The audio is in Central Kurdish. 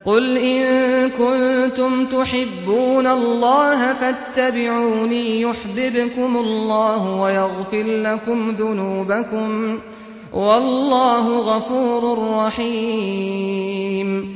قل إن كنتم تحبون الله فاتبعوني يحببكم الله ويغفر لكم ذنوبكم والله غفور رحيم.